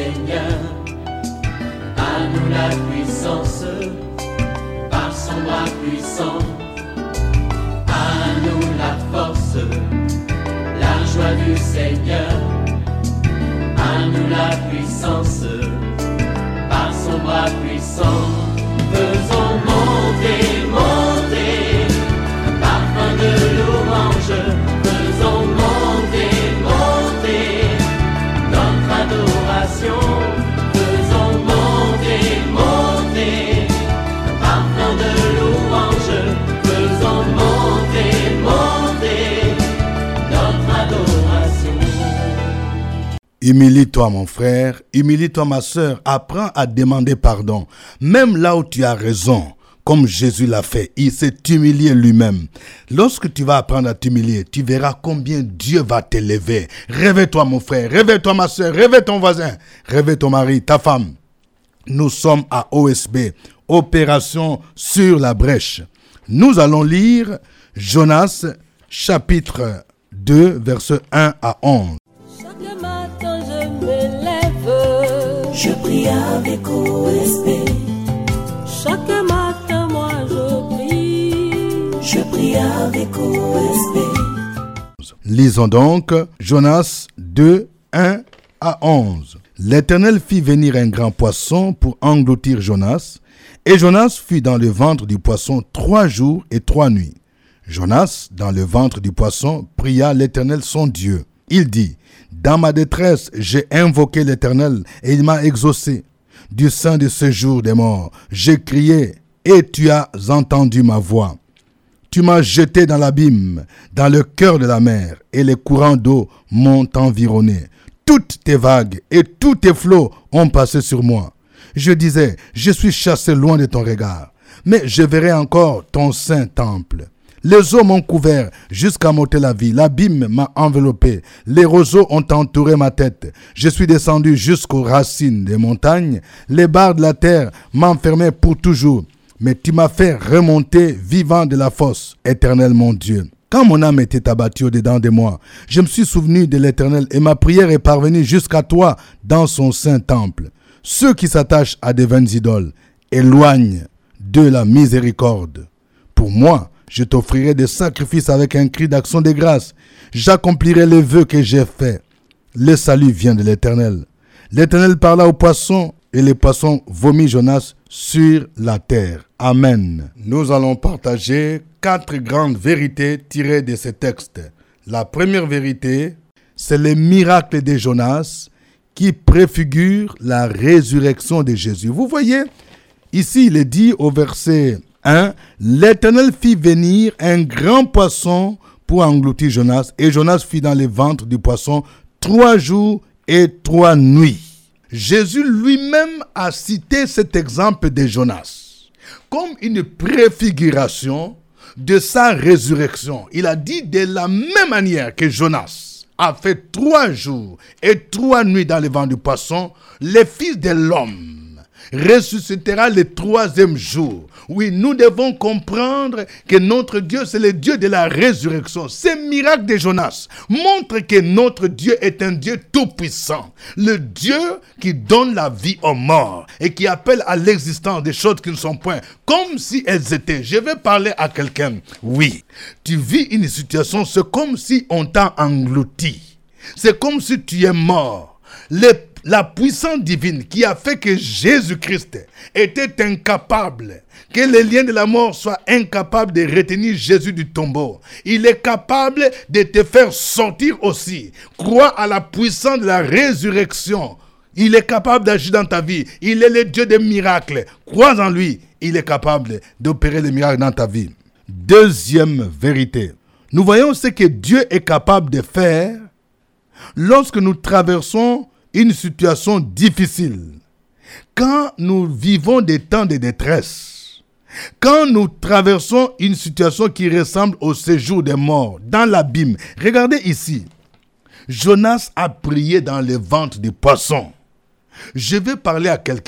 Seigneur. À nous la puissance, par son bras puissant. À nous la force, la joie du Seigneur. À nous la puissance, par son bras puissant. Faisons monter, monter, un parfum de louange. Faisons monter, monter, notre adoration. Faisons monter, monter, un parfum de louange. Faisons monter, monter, notre adoration. Humilie-toi mon frère, humilie-toi ma sœur, apprends à demander pardon. Même là où tu as raison, comme Jésus l'a fait, il s'est humilié lui-même. Lorsque tu vas apprendre à t'humilier, tu verras combien Dieu va t'élever. Réveille-toi mon frère, réveille-toi ma sœur, réveille ton voisin, réveille ton mari, ta femme. Nous sommes à OSB, Opération sur la brèche. Nous allons lire Jonas chapitre 2, versets 1 à 11. Chaque matin je me lève, Je prie avec OSB, chaque matin moi je prie. je prie avec OSB. Lisons donc Jonas 2, 1 à 11. L'Éternel fit venir un grand poisson pour engloutir Jonas, et Jonas fut dans le ventre du poisson 3 jours et 3 nuits. Jonas, dans le ventre du poisson, pria l'Éternel son Dieu. Il dit, « Dans ma détresse, j'ai invoqué l'Éternel, et il m'a exaucé. Du sein de ce jour des morts, j'ai crié, et tu as entendu ma voix. Tu m'as jeté dans l'abîme, dans le cœur de la mer, et les courants d'eau m'ont environné. Toutes tes vagues et tous tes flots ont passé sur moi. Je disais, je suis chassé loin de ton regard, mais je verrai encore ton saint temple. Les eaux m'ont couvert jusqu'à m'ôter la vie, l'abîme m'a enveloppé, les roseaux ont entouré ma tête. Je suis descendu jusqu'aux racines des montagnes, les barres de la terre m'enfermaient pour toujours. Mais tu m'as fait remonter vivant de la fosse, Éternel mon Dieu. Quand mon âme était abattue au-dedans de moi, je me suis souvenu de l'Éternel et ma prière est parvenue jusqu'à toi dans son saint temple. Ceux qui s'attachent à des vaines idoles éloignent de la miséricorde. Pour moi, je t'offrirai des sacrifices avec un cri d'action de grâce. J'accomplirai les vœux que j'ai faits. Le salut vient de l'Éternel. L'Éternel parla aux poissons et les poissons vomit Jonas sur la terre. Amen. Nous allons partager 4 grandes vérités tirées de ce texte. La première vérité, c'est le miracle de Jonas qui préfigure la résurrection de Jésus. Vous voyez, ici il est dit au verset 1, l'Éternel fit venir un grand poisson pour engloutir Jonas, et Jonas fut dans le ventre du poisson 3 jours et 3 nuits. Jésus lui-même a cité cet exemple de Jonas comme une préfiguration de sa résurrection. Il a dit de la même manière que Jonas a fait 3 jours et 3 nuits dans le ventre du poisson, le Fils de l'homme ressuscitera le 3e jour. Oui, nous devons comprendre que notre Dieu, c'est le Dieu de la résurrection. Ce miracle de Jonas montre que notre Dieu est un Dieu tout-puissant. Le Dieu qui donne la vie aux morts et qui appelle à l'existence des choses qui ne sont point comme si elles étaient. Je vais parler à quelqu'un. Oui, tu vis une situation, c'est comme si on t'a englouti. C'est comme si tu es mort. La puissance divine qui a fait que Jésus-Christ était incapable, que les liens de la mort soient incapables de retenir Jésus du tombeau. Il est capable de te faire sortir aussi. Crois à la puissance de la résurrection. Il est capable d'agir dans ta vie. Il est le Dieu des miracles. Crois en lui. Il est capable d'opérer les miracles dans ta vie. Deuxième vérité. Nous voyons ce que Dieu est capable de faire lorsque nous traversons une situation difficile. Quand nous vivons des temps de détresse, quand nous traversons une situation qui ressemble au séjour des morts, dans l'abîme. Regardez ici. Jonas a prié dans le ventre du poisson. Je vais parler à quelqu'un.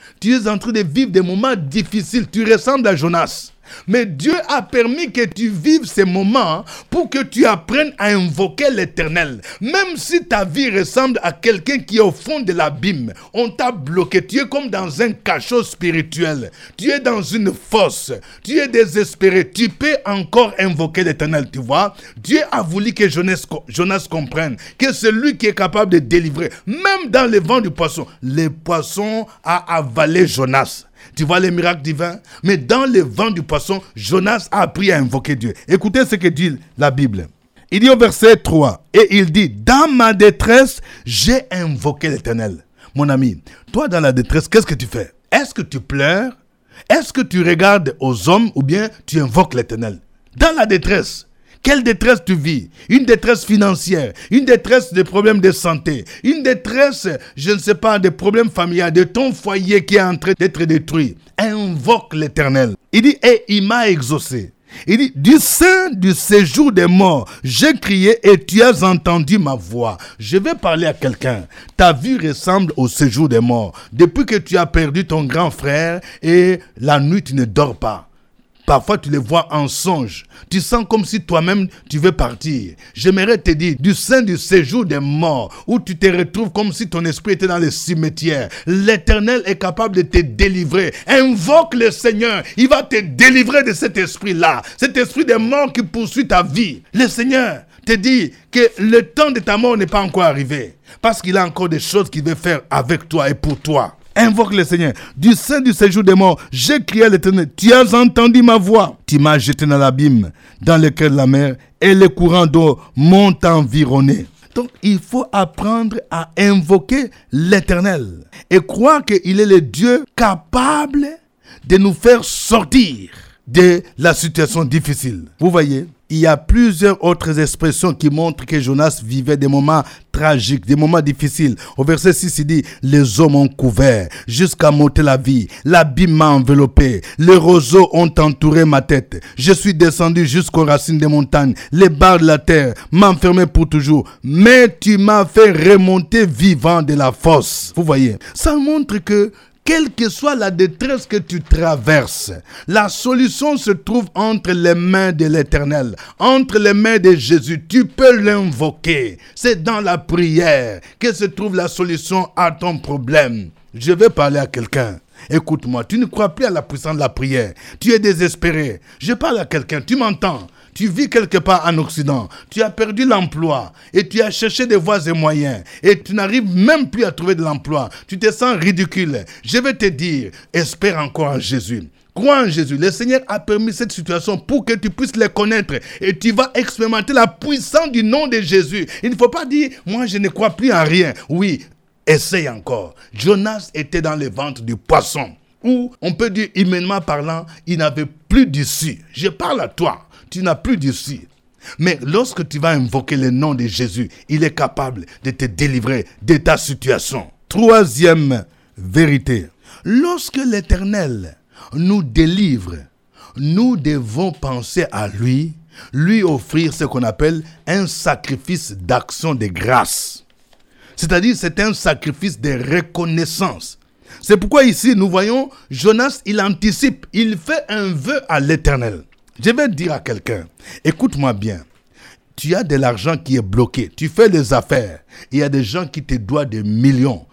Tu es en train de vivre des moments difficiles. Tu ressembles à Jonas. Mais Dieu a permis que tu vives ces moments pour que tu apprennes à invoquer l'Éternel. Même si ta vie ressemble à quelqu'un qui est au fond de l'abîme, on t'a bloqué. Tu es comme dans un cachot spirituel. Tu es dans une fosse. Tu es désespéré. Tu peux encore invoquer l'Éternel, tu vois. Dieu a voulu que Jonas comprenne que c'est lui qui est capable de délivrer. Même dans le vent du poisson, le poisson a avalé Jonas. Tu vois les miracles divins? Mais dans le vent du poisson, Jonas a appris à invoquer Dieu. Écoutez ce que dit la Bible. Il dit au verset 3, et il dit, dans ma détresse, j'ai invoqué l'Éternel. Mon ami, toi dans la détresse, qu'est-ce que tu fais? Est-ce que tu pleures? Est-ce que tu regardes aux hommes ou bien tu invoques l'Éternel? Dans la détresse. Quelle détresse tu vis? Une détresse financière, une détresse de problèmes de santé, une détresse, je ne sais pas, de problèmes familiaux, de ton foyer qui est en train d'être détruit. Invoque l'Éternel. Il dit, et il m'a exaucé. Il dit, du sein du séjour des morts, j'ai crié et tu as entendu ma voix. Je vais parler à quelqu'un. Ta vie ressemble au séjour des morts. Depuis que tu as perdu ton grand frère et la nuit tu ne dors pas. Parfois, tu les vois en songe. Tu sens comme si toi-même, tu veux partir. J'aimerais te dire, du sein du séjour des morts, où tu te retrouves comme si ton esprit était dans le cimetière. L'Éternel est capable de te délivrer. Invoque le Seigneur. Il va te délivrer de cet esprit-là. Cet esprit des morts qui poursuit ta vie. Le Seigneur te dit que le temps de ta mort n'est pas encore arrivé. Parce qu'il a encore des choses qu'il veut faire avec toi et pour toi. Invoque le Seigneur. Du sein du séjour des morts, j'ai crié à l'Éternel. Tu as entendu ma voix. Tu m'as jeté dans l'abîme, dans le cœur de la mer, et les courants d'eau m'ont environné. Donc, il faut apprendre à invoquer l'Éternel et croire qu'il est le Dieu capable de nous faire sortir de la situation difficile. Vous voyez, il y a plusieurs autres expressions qui montrent que Jonas vivait des moments tragiques, des moments difficiles. Au verset 6, il dit, les hommes ont couvert jusqu'à m'ôter la vie. L'abîme m'a enveloppé. Les roseaux ont entouré ma tête. Je suis descendu jusqu'aux racines des montagnes. Les barres de la terre m'enfermaient pour toujours. Mais tu m'as fait remonter vivant de la fosse. Vous voyez, ça montre que quelle que soit la détresse que tu traverses, la solution se trouve entre les mains de l'Éternel, entre les mains de Jésus. Tu peux l'invoquer. C'est dans la prière que se trouve la solution à ton problème. Je vais parler à quelqu'un. Écoute-moi, tu ne crois plus à la puissance de la prière. Tu es désespéré. Je parle à quelqu'un, tu m'entends? Tu vis quelque part en Occident, tu as perdu l'emploi et tu as cherché des voies et moyens et tu n'arrives même plus à trouver de l'emploi. Tu te sens ridicule. Je vais te dire, espère encore en Jésus. Crois en Jésus. Le Seigneur a permis cette situation pour que tu puisses le connaître et tu vas expérimenter la puissance du nom de Jésus. Il ne faut pas dire, moi je ne crois plus en rien. Oui, essaye encore. Jonas était dans le ventre du poisson où on peut dire, humainement parlant, il n'avait plus d'issue. Je parle à toi. Tu n'as plus d'issue. Mais lorsque tu vas invoquer le nom de Jésus, il est capable de te délivrer de ta situation. Troisième vérité. Lorsque l'Éternel nous délivre, nous devons penser à lui offrir ce qu'on appelle un sacrifice d'action de grâce. C'est-à-dire, c'est un sacrifice de reconnaissance. C'est pourquoi ici, nous voyons, Jonas, il anticipe, il fait un vœu à l'Éternel. Je vais dire à quelqu'un, écoute-moi bien, tu as de l'argent qui est bloqué, tu fais des affaires, il y a des gens qui te doivent des millions,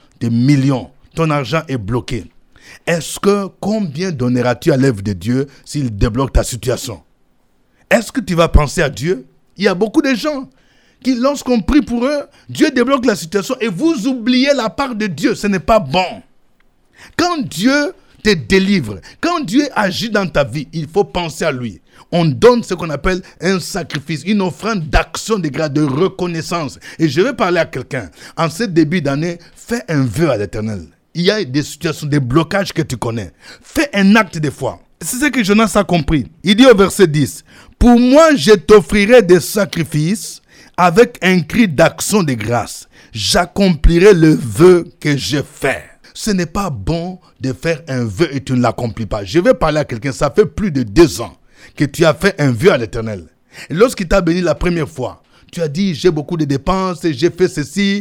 ton argent est bloqué. Est-ce que combien donneras-tu à l'œuvre de Dieu s'il débloque ta situation? Est-ce que tu vas penser à Dieu? Il y a beaucoup de gens qui, lorsqu'on prie pour eux, Dieu débloque la situation et vous oubliez la part de Dieu, ce n'est pas bon. Quand Dieu te délivre, quand Dieu agit dans ta vie, il faut penser à lui. On donne ce qu'on appelle un sacrifice, une offrande d'action de grâce, de reconnaissance. Et je vais parler à quelqu'un. En ce début d'année, fais un vœu à l'Éternel. Il y a des situations, des blocages que tu connais. Fais un acte de foi. C'est ce que Jonas a compris. Il dit au verset 10, « Pour moi, je t'offrirai des sacrifices avec un cri d'action de grâce. J'accomplirai le vœu que j'ai fait. » Ce n'est pas bon de faire un vœu et tu ne l'accomplis pas. Je vais parler à quelqu'un, ça fait plus de 2 ans que tu as fait un vœu à l'Éternel. Et lorsqu'il t'a béni la première fois, tu as dit, j'ai beaucoup de dépenses, j'ai fait ceci.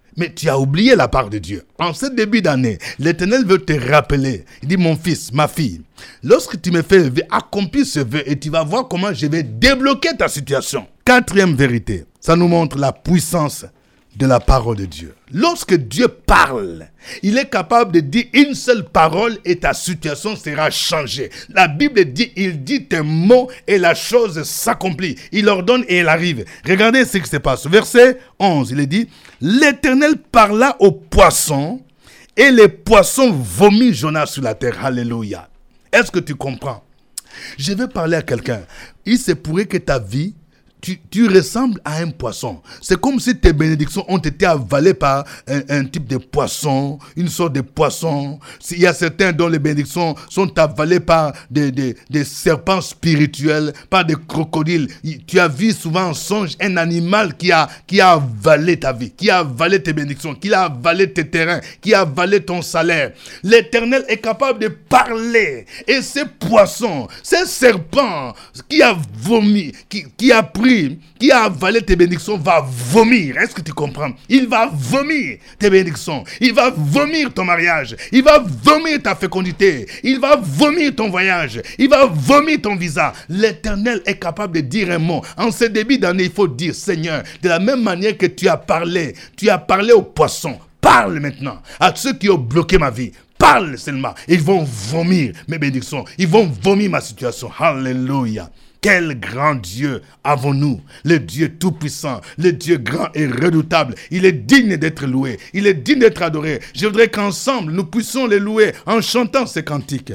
Mais tu as oublié la part de Dieu. En ce début d'année, l'Éternel veut te rappeler. Il dit, mon fils, ma fille, lorsque tu me fais lever, accomplis ce vœu et tu vas voir comment je vais débloquer ta situation. Quatrième vérité, ça nous montre la puissance de la parole de Dieu. Lorsque Dieu parle, il est capable de dire une seule parole et ta situation sera changée. La Bible dit, il dit tes mots et la chose s'accomplit. Il ordonne et elle arrive. Regardez ce qui se passe. Verset 11, il est dit, l'Éternel parla aux poissons et les poissons vomit Jonas sur la terre. Alléluia. Est-ce que tu comprends? Je vais parler à quelqu'un. Il se pourrait que ta vie, tu ressembles à un poisson. C'est comme si tes bénédictions ont été avalées par un type de poisson, une sorte de poisson. Il y a certains dont les bénédictions sont avalées par des serpents spirituels, par des crocodiles. Tu as vu souvent en songe un animal qui a avalé ta vie, qui a avalé tes bénédictions, qui a avalé tes terrains, qui a avalé ton salaire. L'Éternel est capable de parler. Et ces poissons, ces serpents qui a vomi, qui a pris, qui a avalé tes bénédictions va vomir. Est-ce que tu comprends? Il va vomir tes bénédictions. Il va vomir ton mariage. Il va vomir ta fécondité. Il va vomir ton voyage. Il va vomir ton visa. L'Éternel est capable de dire un mot. En ce début d'année, il faut dire, Seigneur, de la même manière que tu as parlé aux poissons. Parle maintenant à ceux qui ont bloqué ma vie. Parle seulement. Ils vont vomir mes bénédictions. Ils vont vomir ma situation. Alléluia. Quel grand Dieu avons-nous, le Dieu tout-puissant, le Dieu grand et redoutable. Il est digne d'être loué, il est digne d'être adoré. Je voudrais qu'ensemble, nous puissions le louer en chantant ces cantiques.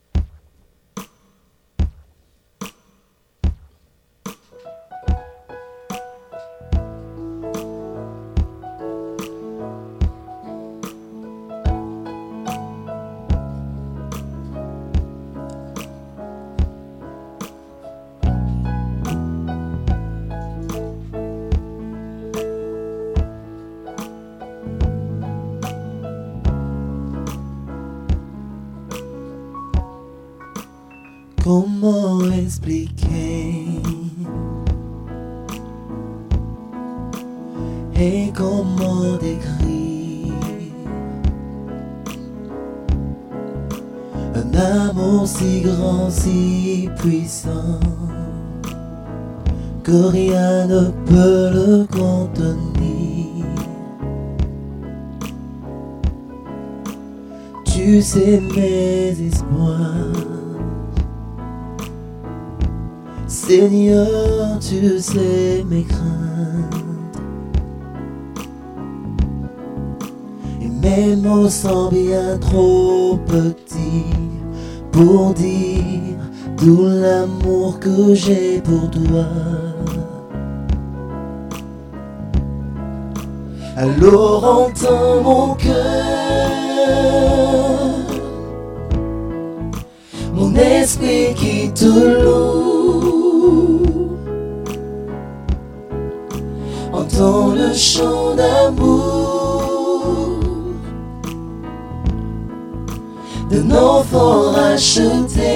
Comment expliquer et comment décrire un amour si grand, si puissant que rien ne peut le contenir. Tu sais mes espoirs, Seigneur, tu sais mes craintes, et mes mots sont bien trop petits pour dire tout l'amour que j'ai pour toi. Alors entends mon cœur, mon esprit qui te loue. Entends le chant d'amour d'un enfant racheté.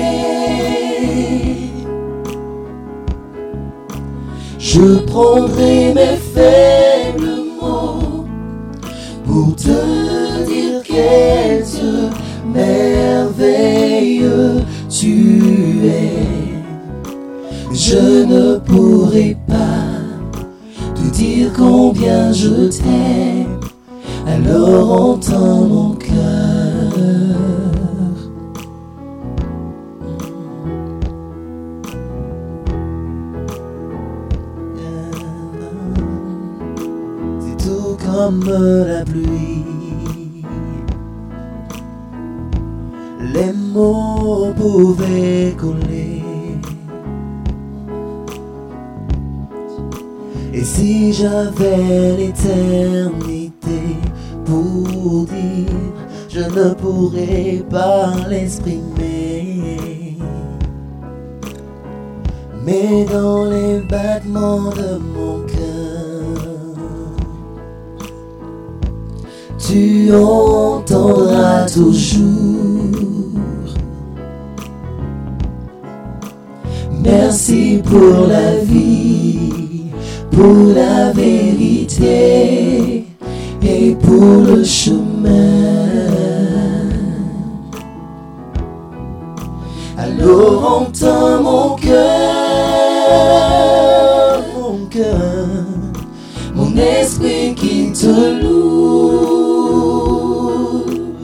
Je prendrai mes faibles mots pour te dire quel Dieu merveilleux tu es. Je ne pourrai pas te dire combien je t'aime, alors entends mon cœur. C'est tout comme la pluie, les mots pouvaient coller. Et si j'avais l'éternité pour dire, je ne pourrais pas l'exprimer. Mais dans les battements de mon cœur, tu entendras toujours. Merci pour la vie, pour la vérité et pour le chemin. Alors entends mon cœur, mon esprit qui te loue.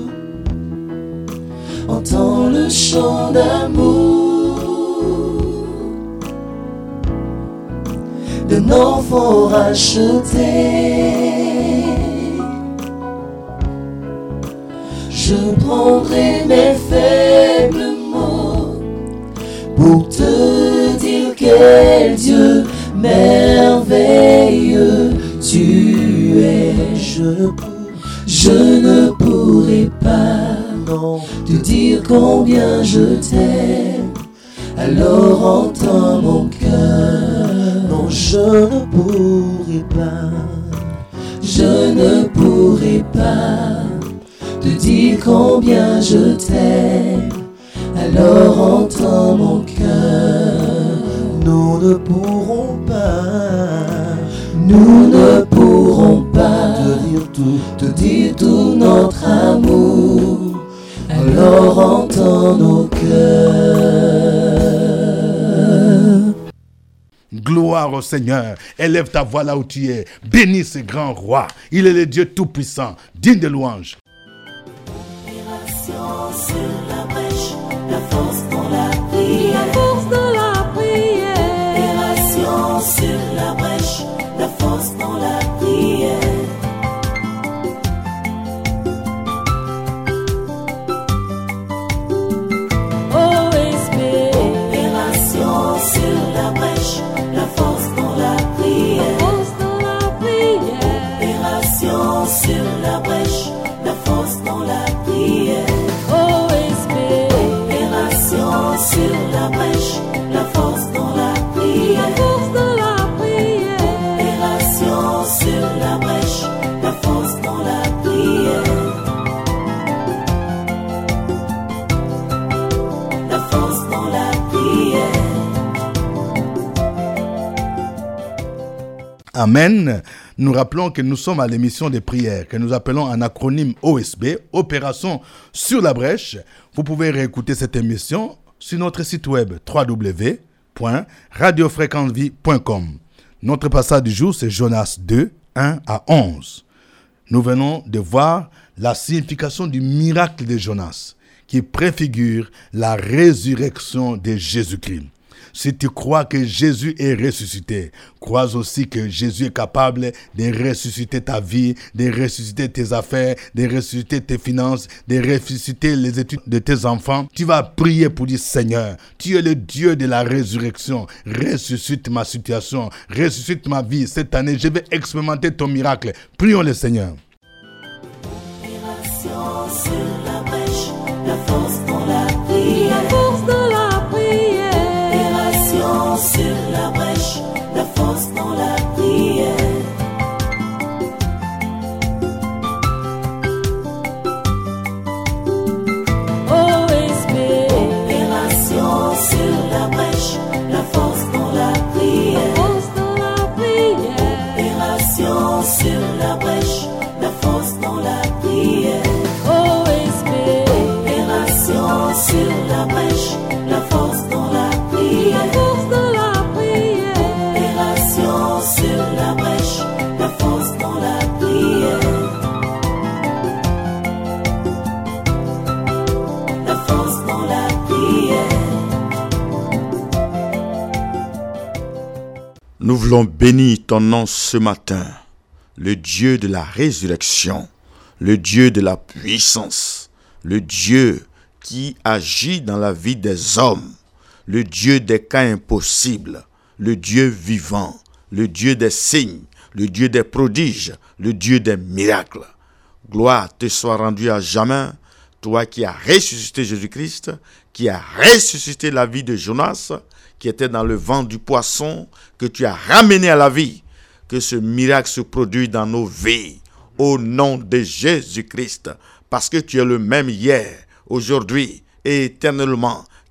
Entends le chant d'amour d'un enfant racheté. Je prendrai mes faibles mots pour te dire quel Dieu merveilleux tu es. Je ne pourrai pas te dire combien je t'aime. Alors entends mon cœur. Non, je ne pourrai pas. Je ne pourrai pas te dire combien je t'aime. Alors entends mon cœur. Nous ne pourrons pas. Nous ne pourrons pas te dire tout notre amour. Alors entends nos cœurs. Gloire au Seigneur. Élève ta voix là où tu es. Bénis ce grand roi. Il est le Dieu tout-puissant, digne de louange. Opération sur la brèche, la force dans la prière. La force dans la prière. Opération sur la brèche, la force dans la prière. OSB. Opération sur la brèche, la force dans la prière. Force dans la prière. Opération sur la brèche, la force dans la prière. OSB. Opération sur la brèche, la force dans la prière. La force dans la prière. Opération sur la brèche, la force dans la prière. La force dans la prière. Amen. Nous rappelons que nous sommes à l'émission des prières que nous appelons en acronyme OSB, Opération sur la brèche. Vous pouvez réécouter cette émission sur notre site web www.radiofréquencevie.com. Notre passage du jour, c'est Jonas 2, 1 à 11. Nous venons de voir la signification du miracle de Jonas qui préfigure la résurrection de Jésus-Christ. Si tu crois que Jésus est ressuscité, crois aussi que Jésus est capable de ressusciter ta vie, de ressusciter tes affaires, de ressusciter tes finances, de ressusciter les études de tes enfants. Tu vas prier pour dire, Seigneur, tu es le Dieu de la résurrection. Ressuscite ma situation, ressuscite ma vie. Cette année, je vais expérimenter ton miracle. Prions le Seigneur. Opération sur la brèche, la force dans la prière. La force dans la prière. Opération sur la brèche, la force dans la prière. OSB. Opération sur la brèche, la force dans la prière. Force dans la prière. Opération sur la brèche, la force dans la prière. OSB. Opération sur la brèche, la force dans la La prière. force dans la prière. Opération sur la brèche, la force dans la prière. La force dans la prière. Nous voulons bénir ton nom ce matin, le Dieu de la résurrection, le Dieu de la puissance, le Dieu qui agit dans la vie des hommes, le Dieu des cas impossibles, le Dieu vivant, le Dieu des signes, le Dieu des prodiges, le Dieu des miracles. Gloire te soit rendue à jamais, toi qui as ressuscité Jésus-Christ, qui as ressuscité la vie de Jonas, qui était dans le ventre du poisson, que tu as ramené à la vie. Que ce miracle se produise dans nos vies, au nom de Jésus-Christ, parce que tu es le même hier, aujourd'hui et éternellement.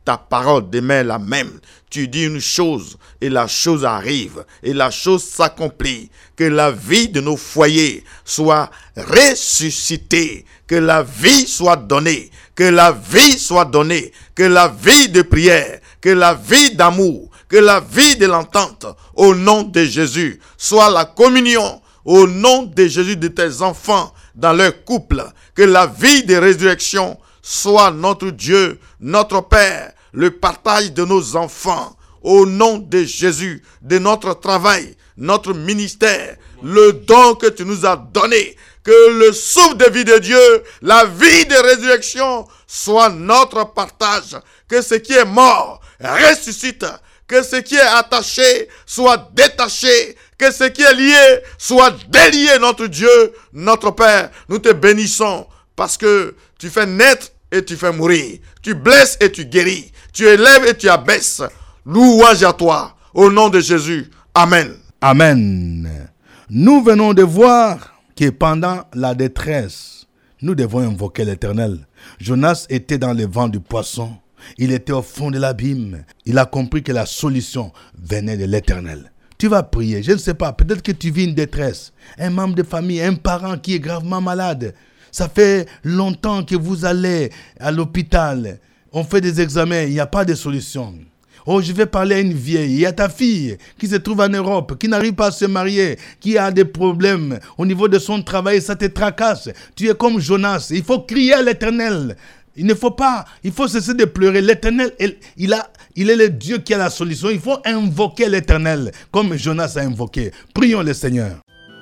Ta parole demeure la même. Tu dis une chose et la chose arrive et la chose s'accomplit. Que la vie de nos foyers soit ressuscitée. Que la vie soit donnée. Que la vie soit donnée. Que la vie de prière. Que la vie d'amour. Que la vie de l'entente. Au nom de Jésus. Soit la communion. Au nom de Jésus de tes enfants dans leur couple. Que la vie de résurrection soit notre Dieu, notre Père, le partage de nos enfants, au nom de Jésus, de notre travail, notre ministère, le don que tu nous as donné, que le souffle de vie de Dieu, la vie de résurrection soit notre partage, que ce qui est mort ressuscite, que ce qui est attaché soit détaché, que ce qui est lié soit délié, notre Dieu, notre Père. Nous te bénissons parce que tu fais naître et tu fais mourir. Tu blesses et tu guéris. Tu élèves et tu abaisses. Louange à toi. Au nom de Jésus. Amen. Amen. Nous venons de voir que pendant la détresse, nous devons invoquer l'Éternel. Jonas était dans le vent du poisson. Il était au fond de l'abîme. Il a compris que la solution venait de l'Éternel. Tu vas prier. Je ne sais pas. Peut-être que tu vis une détresse. Un membre de famille, un parent qui est gravement malade. Ça fait longtemps que vous allez à l'hôpital. On fait des examens, il n'y a pas de solution. Oh, je vais parler à une vieille. Il y a ta fille qui se trouve en Europe, qui n'arrive pas à se marier, qui a des problèmes au niveau de son travail, ça te tracasse. Tu es comme Jonas. Il faut crier à l'Éternel. Il faut cesser de pleurer. L'Éternel, il est le Dieu qui a la solution. Il faut invoquer l'Éternel, comme Jonas a invoqué. Prions le Seigneur.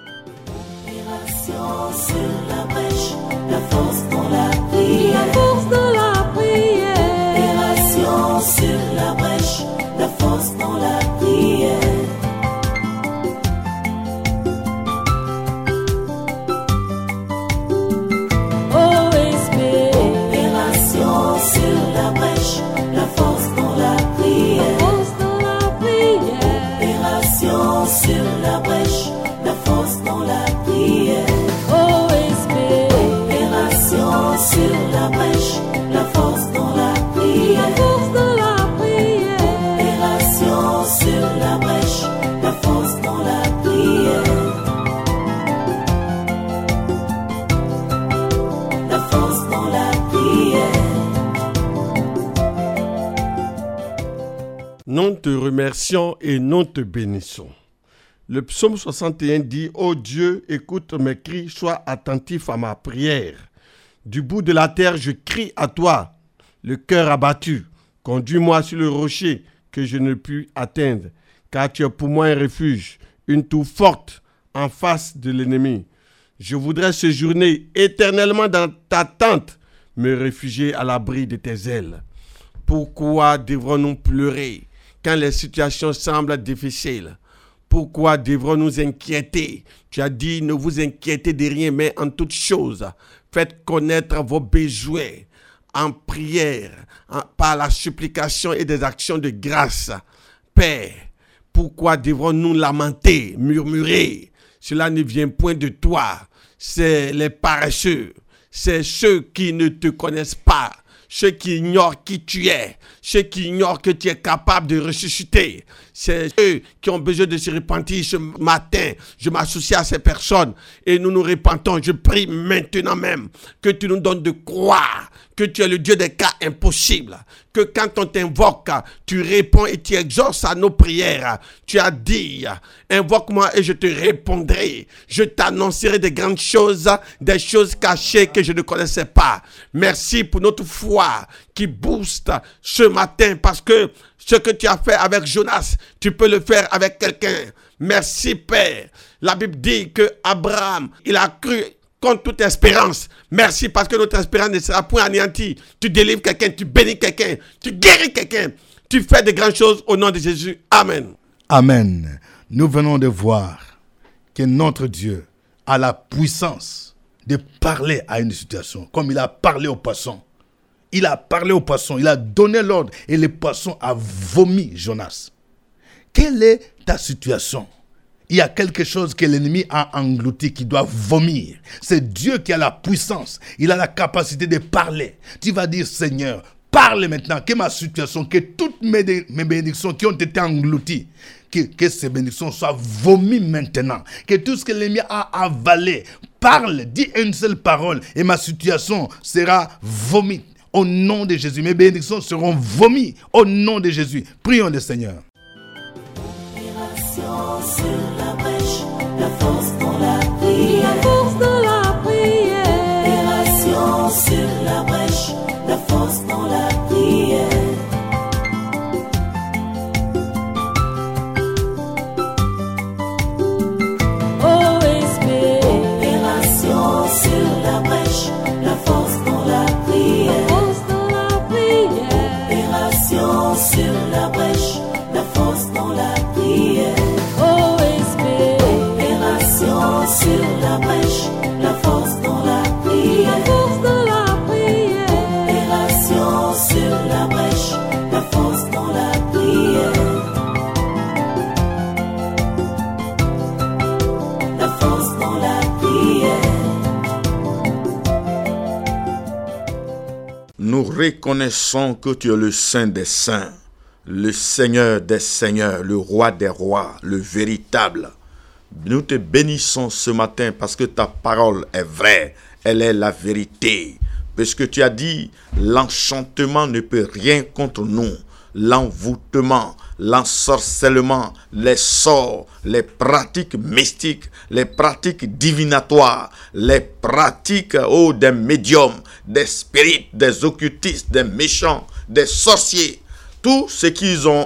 Sur la brèche, la force dans la prière. La force dans la prière. Opération sur la brèche, la force dans la prière. OSB. Opération sur la brèche, la force dans la prière. La force dans la prière. Opération sur la brèche, la force dans la prière. OSB. Opération sur la brèche, la force dans la prière. La force dans la prière. Opération sur la brèche, la force dans la prière. La force dans la prière. Nous te remercions et nous te bénissons. Le psaume 61 dit « Ô Dieu, écoute mes cris, sois attentif à ma prière. Du bout de la terre, je crie à toi, le cœur abattu. Conduis-moi sur le rocher que je ne puis atteindre, car tu es pour moi un refuge, une tour forte en face de l'ennemi. Je voudrais séjourner éternellement dans ta tente, me réfugier à l'abri de tes ailes. Pourquoi devrons-nous pleurer quand les situations semblent difficiles? Pourquoi devrons-nous nous inquiéter? Tu as dit, ne vous inquiétez de rien, mais en toutes choses, faites connaître vos besoins en prière, par la supplication et des actions de grâce. Père, pourquoi devrons-nous lamenter, murmurer? Cela ne vient point de toi. C'est les paresseux, c'est ceux qui ne te connaissent pas, ceux qui ignorent qui tu es, ceux qui ignorent que tu es capable de ressusciter. C'est ceux qui ont besoin de se repentir ce matin. Je m'associe à ces personnes et nous nous repentons. Je prie maintenant même que tu nous donnes de croire que tu es le Dieu des cas impossibles. Que quand on t'invoque, tu réponds et tu exauces à nos prières. Tu as dit, invoque-moi et je te répondrai. Je t'annoncerai des grandes choses, des choses cachées que je ne connaissais pas. Merci pour notre foi qui booste ce matin parce que ce que tu as fait avec Jonas, tu peux le faire avec quelqu'un. Merci Père. La Bible dit que Abraham, il a cru contre toute espérance. Merci parce que notre espérance ne sera point anéantie. Tu délivres quelqu'un, tu bénis quelqu'un, tu guéris quelqu'un. Tu fais de grandes choses au nom de Jésus. Amen. Amen. Nous venons de voir que notre Dieu a la puissance de parler à une situation, comme il a parlé au poisson. Il a parlé au poisson, il a donné l'ordre et le poisson a vomi Jonas. Quelle est ta situation? Il y a quelque chose que l'ennemi a englouti qui doit vomir. C'est Dieu qui a la puissance. Il a la capacité de parler. Tu vas dire, Seigneur, Parle maintenant que ma situation, que toutes mes bénédictions qui ont été englouties, que ces bénédictions soient vomies maintenant. Que tout ce que l'ennemi a avalé, parle, dis une seule parole et ma situation sera vomi. Au nom de Jésus, mes bénédictions seront vomies au nom de Jésus. Prions le Seigneur. Opération sur la brèche, la force dans la prière. La force dans la prière. Opération sur la brèche, la force dans la prière. OSB. Opération sur la brèche, la force dans la prière. Force dans la prière. Opération sur la brèche, la force dans la prière. OSB. Opération sur la brèche, la force dans la prière. Force dans la prière. Opération sur la brèche, la force dans la prière. La force dans la prière. Nous reconnaissons que tu es le Saint des Saints, le Seigneur des Seigneurs, le Roi des Rois, le véritable. Nous te bénissons ce matin parce que ta parole est vraie, elle est la vérité. Puisque tu as dit, l'enchantement ne peut rien contre nous. L'envoûtement, l'ensorcellement, les sorts, les pratiques mystiques, les pratiques divinatoires, les pratiques des médiums, des spirites, des occultistes, des méchants, des sorciers, tout ce qu'ils ont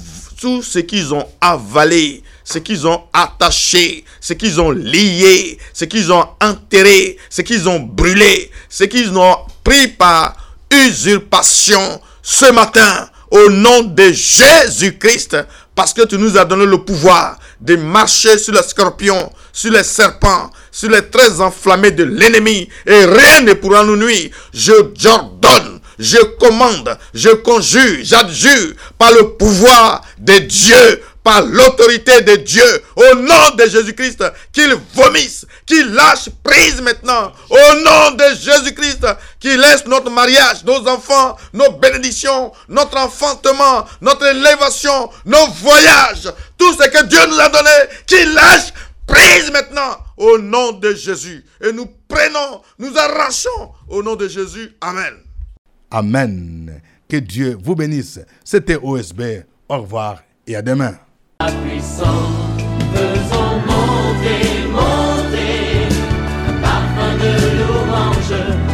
avalé, ce qu'ils ont attaché, ce qu'ils ont lié, ce qu'ils ont enterré, ce qu'ils ont brûlé, ce qu'ils ont pris par usurpation ce matin, au nom de Jésus-Christ, parce que tu nous as donné le pouvoir de marcher sur les scorpions, sur les serpents, sur les traits enflammés de l'ennemi, et rien ne pourra nous nuire. J'ordonne, je commande, je conjure, j'adjure par le pouvoir de Dieu, par l'autorité de Dieu, au nom de Jésus-Christ, qu'il vomisse, qu'il lâche prise maintenant, au nom de Jésus-Christ, qu'il laisse notre mariage, nos enfants, nos bénédictions, notre enfantement, notre élévation, nos voyages, tout ce que Dieu nous a donné, qu'il lâche prise maintenant, au nom de Jésus. Et nous prenons, nous arrachons, au nom de Jésus. Amen. Amen. Que Dieu vous bénisse. C'était OSB. Au revoir et à demain. La puissance, faisons monter, monter, un parfum de louange.